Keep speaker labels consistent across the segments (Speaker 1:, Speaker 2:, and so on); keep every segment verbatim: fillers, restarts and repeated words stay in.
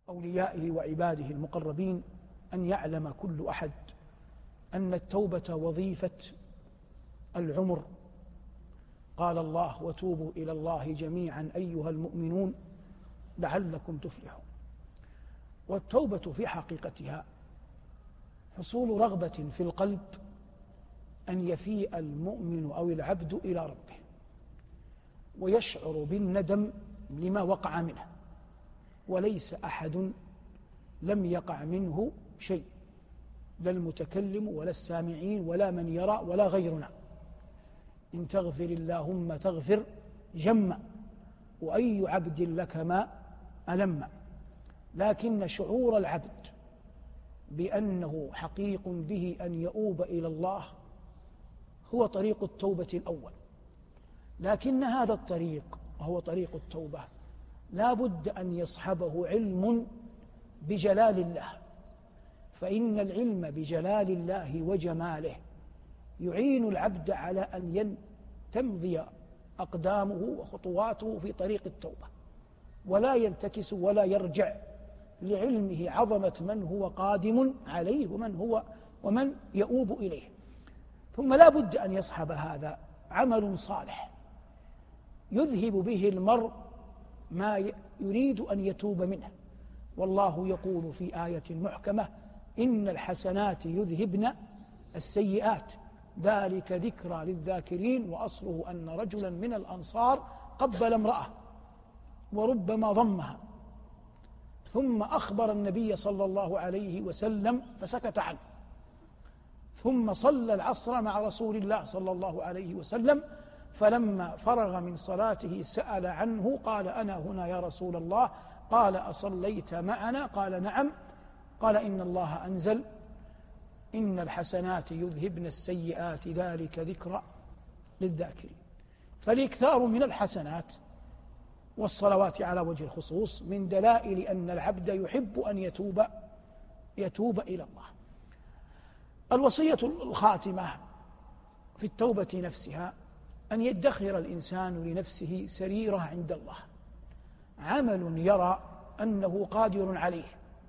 Speaker 1: أوليائه وعباده المقربين أن يعلم كل أحد أن التوبة وظيفة العمر. قال الله: وتوبوا إلى الله جميعا أيها المؤمنون لعلكم تفلحون. والتوبة في حقيقتها حصول رغبة في القلب أن يفيء المؤمن أو العبد إلى ربه ويشعر بالندم لما وقع منه، وليس أحد لم يقع منه شيء، لا المتكلم ولا السامعين ولا من يرى ولا غيرنا. إن تغفر اللهم تغفر جم، وأي عبد لك ما ألم. لكن شعور العبد بأنه حقيق به أن يؤوب إلى الله هو طريق التوبة الأول. لكن هذا الطريق وهو طريق التوبة لا بد أن يصحبه علم بجلال الله، فإن العلم بجلال الله وجماله يعين العبد على أن تمضي أقدامه وخطواته في طريق التوبة، ولا ينتكس ولا يرجع لعلمه عظمة من هو قادم عليه ومن هو ومن يؤوب إليه. ثم لا بد أن يصحب هذا عمل صالح يذهب به المرء ما يريد أن يتوب منه. والله يقول في آية محكمة: إن الحسنات يذهبن السيئات ذلك ذكرى للذاكرين. وأصله أن رجلا من الأنصار قبل امرأة وربما ضمها، ثم أخبر النبي صلى الله عليه وسلم فسكت عنه، ثم صلى العصر مع رسول الله صلى الله عليه وسلم، فلما فرغ من صلاته سأل عنه قال: أنا هنا يا رسول الله. قال: أصليت معنا؟ قال: نعم. قال: إن الله أنزل إن الحسنات يذهبن السيئات ذلك ذكرى للذاكرين. فالإكثار من الحسنات والصلوات على وجه الخصوص من دلائل أن العبد يحب أن يتوب يتوب إلى الله. الوصية الخاتمة في التوبة نفسها أن يدخر الإنسان لنفسه سريرة عند الله، عمل يرى أنه قادر عليه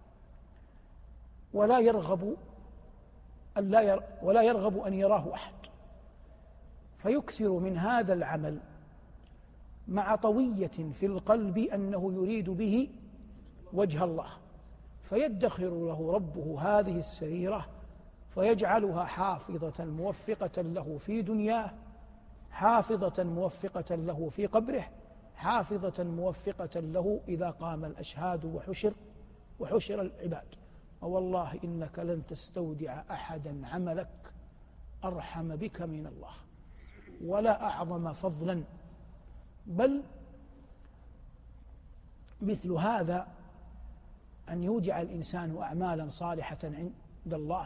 Speaker 1: ولا يرغب أن لا ير ولا يرغب أن يراه أحد، فيكثر من هذا العمل مع طوية في القلب أنه يريد به وجه الله، فيدخر له ربه هذه السريرة فيجعلها حافظة موفقة له في دنياه، حافظة موفقة له في قبره، حافظة موفقة له إذا قام الأشهاد وحشر وحشر العباد. ووالله إنك لن تستودع أحدا عملك أرحم بك من الله ولا أعظم فضلا. بل مثل هذا أن يودع الإنسان أعمالا صالحة عند الله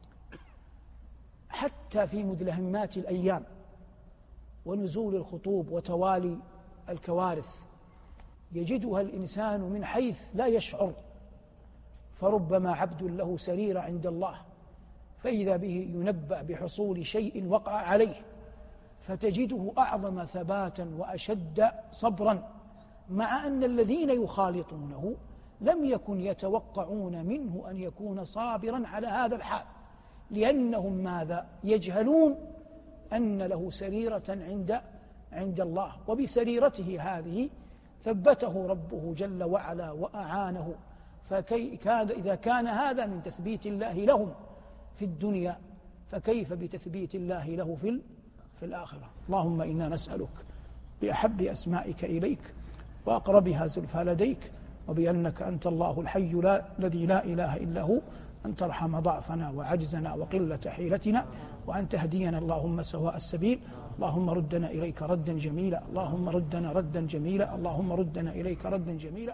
Speaker 1: حتى في مدلهمات الأيام ونزول الخطوب وتوالي الكوارث يجدها الإنسان من حيث لا يشعر. فربما عبد له سرير عند الله فإذا به ينبأ بحصول شيء وقع عليه فتجده أعظم ثباتا وأشد صبرا، مع أن الذين يخالطونه لم يكن يتوقعون منه أن يكون صابرا على هذا الحال، لأنهم ماذا؟ يجهلون أن له سريرة عند عند الله، وبسريرته هذه ثبته ربه جل وعلا وأعانه. فإذا كان هذا من تثبيت الله لهم في الدنيا فكيف بتثبيت الله له في في الآخرة؟ اللهم إنا نسألك بأحب أسمائك إليك وأقربها زلفى لديك، وبأنك أنت الله الحي لا الذي لا إله إلا هو، أن ترحم ضعفنا وعجزنا وقلة حيلتنا، وأن تهدينا اللهم سواء السبيل. اللهم ردنا إليك ردا جميلا، اللهم ردنا ردا جميلا، اللهم ردنا إليك ردا جميلا.